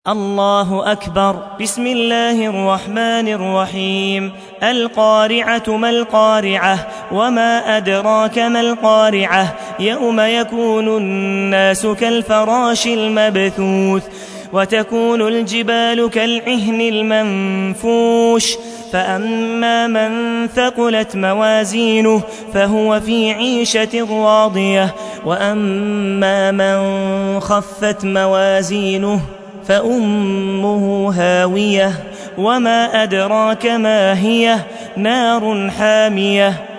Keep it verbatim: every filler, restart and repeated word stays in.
الله أكبر. بسم الله الرحمن الرحيم. القارعة ما القارعة وما أدراك ما القارعة يوم يكون الناس كالفراش المبثوث وتكون الجبال كالعهن المنفوش فأما من ثقلت موازينه فهو في عيشة راضية وأما من خفت موازينه فأمه هاوية وما أدراك ما هي نار حامية